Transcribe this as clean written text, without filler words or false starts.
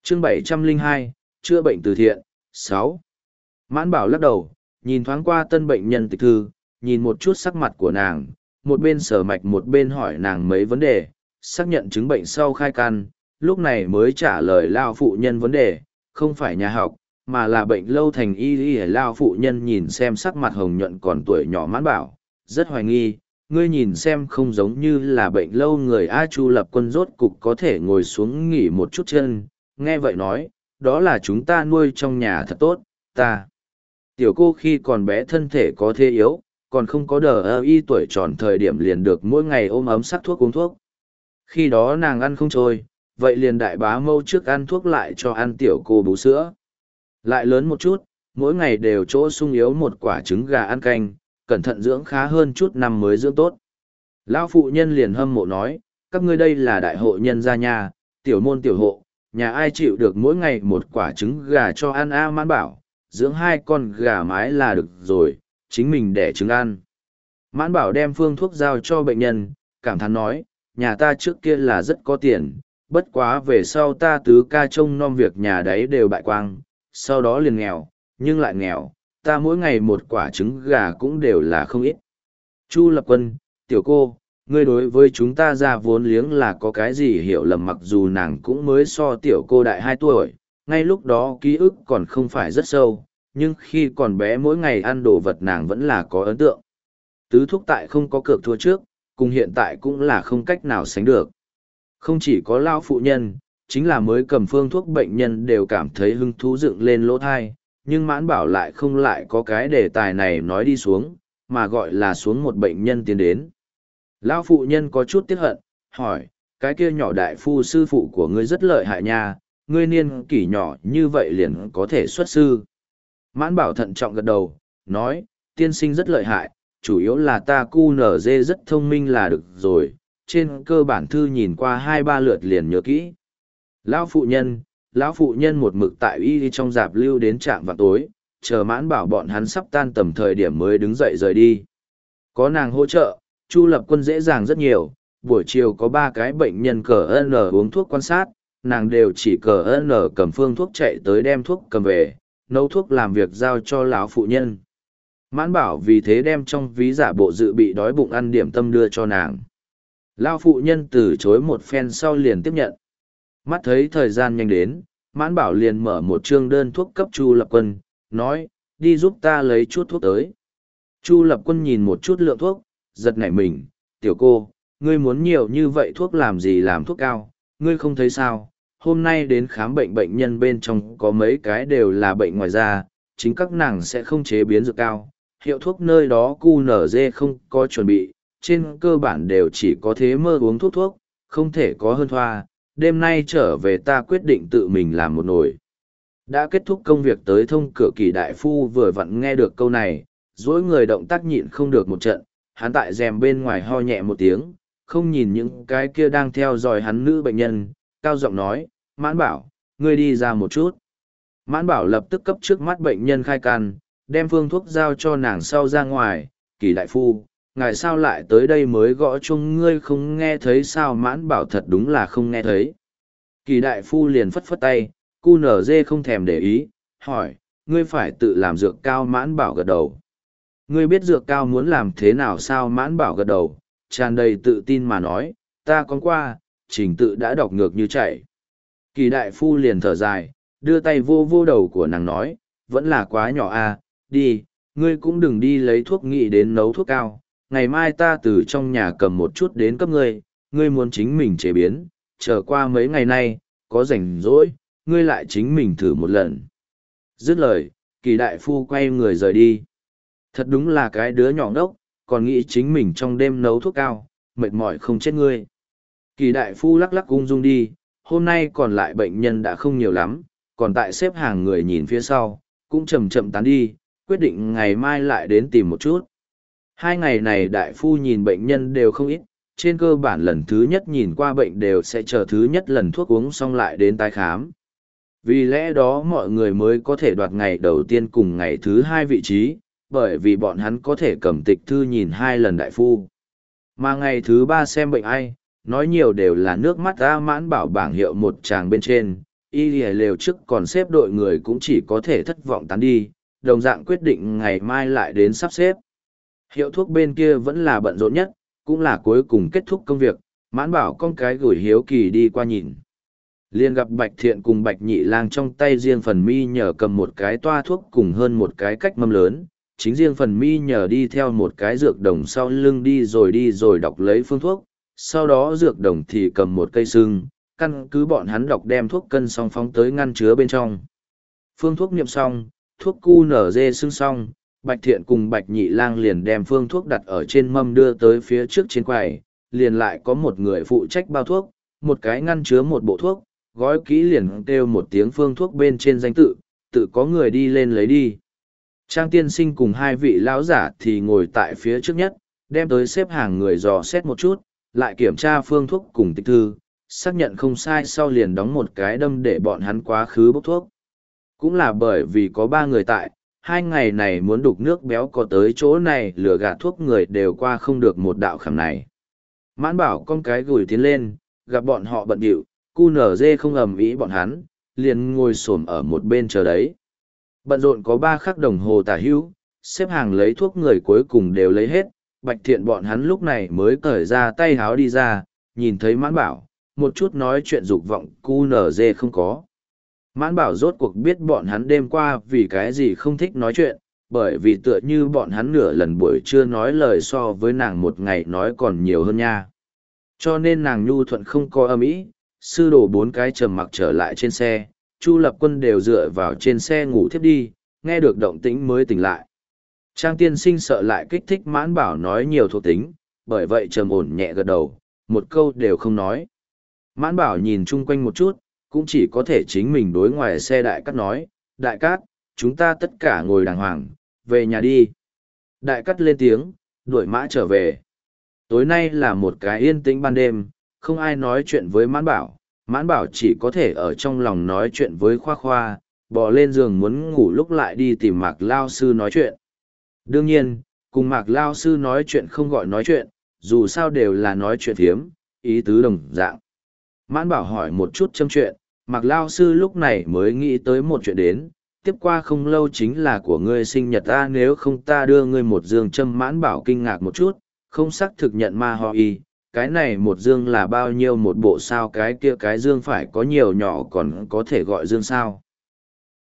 chương 702, chữa bệnh từ thiện. 6. Mãn Bảo lắc đầu, nhìn thoáng qua tân bệnh nhân tịch thư, nhìn một chút sắc mặt của nàng, một bên sờ mạch một bên hỏi nàng mấy vấn đề, xác nhận chứng bệnh sau khai căn, lúc này mới trả lời lao phụ nhân vấn đề, không phải nhà học, mà là bệnh lâu thành y. Lao phụ nhân nhìn xem sắc mặt hồng nhuận còn tuổi nhỏ Mãn Bảo, rất hoài nghi, ngươi nhìn xem không giống như là bệnh lâu người. A Chu Lập Quân rốt cục có thể ngồi xuống nghỉ một chút chân, nghe vậy nói, đó là chúng ta nuôi trong nhà thật tốt, ta. Tiểu cô khi còn bé thân thể có thế yếu, còn không có đờ y tuổi tròn thời điểm liền được mỗi ngày ôm ấm sắc thuốc uống thuốc. Khi đó nàng ăn không trôi, vậy liền đại bá mâu trước ăn thuốc lại cho ăn tiểu cô bú sữa. Lại lớn một chút, mỗi ngày đều chỗ sung yếu một quả trứng gà ăn canh, cẩn thận dưỡng khá hơn chút năm mới dưỡng tốt. Lão phụ nhân liền hâm mộ nói, các ngươi đây là đại hộ nhân gia nhà, tiểu môn tiểu hộ, nhà ai chịu được mỗi ngày một quả trứng gà cho ăn. A Mãn Bảo, dưỡng 2 con gà mái là được rồi, chính mình đẻ trứng ăn. Mãn Bảo đem phương thuốc giao cho bệnh nhân, cảm thán nói, nhà ta trước kia là rất có tiền, bất quá về sau ta tứ ca trông nom việc nhà đấy đều bại quang, sau đó liền nghèo, nhưng lại nghèo, ta mỗi ngày một quả trứng gà cũng đều là không ít. Chu Lập Quân, tiểu cô, ngươi đối với chúng ta ra vốn liếng là có cái gì hiểu lầm, mặc dù nàng cũng mới so tiểu cô đại 2 tuổi, ngay lúc đó ký ức còn không phải rất sâu, nhưng khi còn bé mỗi ngày ăn đồ vật nàng vẫn là có ấn tượng. Tứ thúc tại không có cược thua trước, cùng hiện tại cũng là không cách nào sánh được. Không chỉ có lao phụ nhân, chính là mới cầm phương thuốc bệnh nhân đều cảm thấy hứng thú dựng lên lỗ thai, nhưng Mãn Bảo lại không lại có cái đề tài này nói đi xuống, mà gọi là xuống một bệnh nhân tiến đến. Lão phụ nhân có chút tiếc hận, hỏi, cái kia nhỏ đại phu sư phụ của ngươi rất lợi hại nha, ngươi niên kỷ nhỏ như vậy liền có thể xuất sư. Mãn Bảo thận trọng gật đầu, nói, tiên sinh rất lợi hại, chủ yếu là ta cu nở dê rất thông minh là được rồi, trên cơ bản thư nhìn qua 2-3 lượt liền nhớ kỹ. Lão phụ nhân một mực tại y trong dạp lưu đến trạm vào tối, chờ Mãn Bảo bọn hắn sắp tan tầm thời điểm mới đứng dậy rời đi. Có nàng hỗ trợ, Chu Lập Quân dễ dàng rất nhiều, buổi chiều có 3 cái bệnh nhân cờ N uống thuốc quan sát, nàng đều chỉ cờ N cầm phương thuốc chạy tới đem thuốc cầm về, nấu thuốc làm việc giao cho lão phụ nhân. Mãn Bảo vì thế đem trong ví giả bộ dự bị đói bụng ăn điểm tâm đưa cho nàng. Lão phụ nhân từ chối một phen sau liền tiếp nhận. Mắt thấy thời gian nhanh đến, Mãn Bảo liền mở một chương đơn thuốc cấp Chu Lập Quân, nói, đi giúp ta lấy chút thuốc tới. Chu Lập Quân nhìn một chút lượng thuốc, giật nảy mình, tiểu cô, ngươi muốn nhiều như vậy thuốc làm gì làm thuốc cao, ngươi không thấy sao, hôm nay đến khám bệnh bệnh nhân bên trong có mấy cái đều là bệnh ngoài da, chính các nàng sẽ không chế biến dược cao, hiệu thuốc nơi đó QNZ không có chuẩn bị, trên cơ bản đều chỉ có thế mơ uống thuốc, không thể có hơn thoa, đêm nay trở về ta quyết định tự mình làm một nồi. Đã kết thúc công việc tới thông cửa Kỳ đại phu vừa vặn nghe được câu này, dối người động tác nhịn không được một trận, hắn tại rèm bên ngoài ho nhẹ một tiếng, không nhìn những cái kia đang theo dõi hắn nữ bệnh nhân, cao giọng nói, Mãn Bảo, ngươi đi ra một chút. Mãn Bảo lập tức cấp trước mắt bệnh nhân khai can, đem phương thuốc giao cho nàng sau ra ngoài, Kỳ đại phu, ngài sao lại tới đây mới gõ chung, ngươi không nghe thấy sao? Mãn Bảo thật đúng là không nghe thấy. Kỳ đại phu liền phất phất tay, QNZ không thèm để ý, hỏi, ngươi phải tự làm dược cao? Mãn Bảo gật đầu. Ngươi biết dược cao muốn làm thế nào sao? Mãn Bảo gật đầu, tràn đầy tự tin mà nói, ta con qua, trình tự đã đọc ngược như chạy. Kỳ đại phu liền thở dài, đưa tay vô vô đầu của nàng nói, vẫn là quá nhỏ à, đi, ngươi cũng đừng đi lấy thuốc nghĩ đến nấu thuốc cao, ngày mai ta từ trong nhà cầm một chút đến cấp ngươi, ngươi muốn chính mình chế biến, chờ qua mấy ngày nay, có rảnh rỗi, ngươi lại chính mình thử một lần. Dứt lời, Kỳ đại phu quay người rời đi. Thật đúng là cái đứa nhỏ ngốc, còn nghĩ chính mình trong đêm nấu thuốc cao, mệt mỏi không chết ngươi. Kỳ đại phu lắc lắc ung dung đi, hôm nay còn lại bệnh nhân đã không nhiều lắm, còn tại xếp hàng người nhìn phía sau, cũng chậm chậm tán đi, quyết định ngày mai lại đến tìm một chút. 2 ngày này đại phu nhìn bệnh nhân đều không ít, trên cơ bản lần thứ nhất nhìn qua bệnh đều sẽ chờ thứ nhất lần thuốc uống xong lại đến tái khám. Vì lẽ đó mọi người mới có thể đoạt ngày đầu tiên cùng ngày thứ 2 vị trí, bởi vì bọn hắn có thể cầm tịch thư nhìn 2 lần đại phu. Mà ngày thứ 3 xem bệnh ai, nói nhiều đều là nước mắt. Mãn Bảo bảng hiệu một tràng bên trên, y lìa lều trước còn xếp đội người cũng chỉ có thể thất vọng tán đi, đồng dạng quyết định ngày mai lại đến sắp xếp. Hiệu thuốc bên kia vẫn là bận rộn nhất, cũng là cuối cùng kết thúc công việc, Mãn Bảo con cái gửi hiếu kỳ đi qua nhìn. Liền gặp Bạch Thiện cùng Bạch Nhị Lang trong tay riêng phần mi nhờ cầm một cái toa thuốc cùng hơn một cái cách mâm lớn, chính riêng phần mi nhờ đi theo một cái dược đồng sau lưng đi rồi đọc lấy phương thuốc, sau đó dược đồng thì cầm một cây sưng, căn cứ bọn hắn đọc đem thuốc cân xong phóng tới ngăn chứa bên trong. Phương thuốc niệm xong, thuốc cu nở dê sưng xong, Bạch Thiện cùng Bạch Nhị Lang liền đem phương thuốc đặt ở trên mâm đưa tới phía trước trên quầy, liền lại có một người phụ trách bao thuốc, một cái ngăn chứa một bộ thuốc, gói kỹ liền kêu một tiếng phương thuốc bên trên danh tự có người đi lên lấy đi. Trang tiên sinh cùng hai vị lão giả thì ngồi tại phía trước nhất, đem tới xếp hàng người dò xét một chút, lại kiểm tra phương thuốc cùng tịch thư, xác nhận không sai sau liền đóng một cái đâm để bọn hắn quá khứ bốc thuốc. Cũng là bởi vì có 3 người tại, 2 ngày này muốn đục nước béo có tới chỗ này lừa gạt thuốc người đều qua không được một đạo khảm này. Mãn Bảo con cái gửi tiến lên, gặp bọn họ bận điệu, cu nở dê không ầm ĩ bọn hắn, liền ngồi xổm ở một bên chờ đấy. Bận rộn có 3 khắc đồng hồ tả hữu, xếp hàng lấy thuốc người cuối cùng đều lấy hết, Bạch Thiện bọn hắn lúc này mới cởi ra tay háo đi ra, nhìn thấy Mãn Bảo, một chút nói chuyện dục vọng cu nở dê không có. Mãn Bảo rốt cuộc biết bọn hắn đêm qua vì cái gì không thích nói chuyện, bởi vì tựa như bọn hắn nửa lần buổi trưa nói lời so với nàng một ngày nói còn nhiều hơn nha. Cho nên nàng nhu thuận không có âm ý, sư đồ 4 cái trầm mặc trở lại trên xe, Chu Lập Quân đều dựa vào trên xe ngủ thiếp đi, nghe được động tĩnh mới tỉnh lại. Trang tiên sinh sợ lại kích thích Mãn Bảo nói nhiều thuộc tính, bởi vậy trầm ổn nhẹ gật đầu, một câu đều không nói. Mãn Bảo nhìn chung quanh một chút, cũng chỉ có thể chính mình đối ngoài xe Đại Cát nói, Đại Cát, chúng ta tất cả ngồi đàng hoàng, về nhà đi. Đại Cát lên tiếng, đuổi mã trở về. Tối nay là một cái yên tĩnh ban đêm, không ai nói chuyện với Mãn Bảo chỉ có thể ở trong lòng nói chuyện với Khoa Khoa, bò lên giường muốn ngủ lúc lại đi tìm Mạc Lao Sư nói chuyện. Đương nhiên, cùng Mạc Lao Sư nói chuyện không gọi nói chuyện, dù sao đều là nói chuyện thiếm, ý tứ đồng dạng. Mãn Bảo hỏi một chút châm chuyện, Mạc Lao Sư lúc này mới nghĩ tới một chuyện đến, tiếp qua không lâu chính là của ngươi sinh nhật ta, nếu không ta đưa ngươi một dương châm. Mãn Bảo kinh ngạc một chút, không xác thực nhận ma ho y, cái này một dương là bao nhiêu một bộ sao, cái kia cái dương phải có nhiều nhỏ còn có thể gọi dương sao.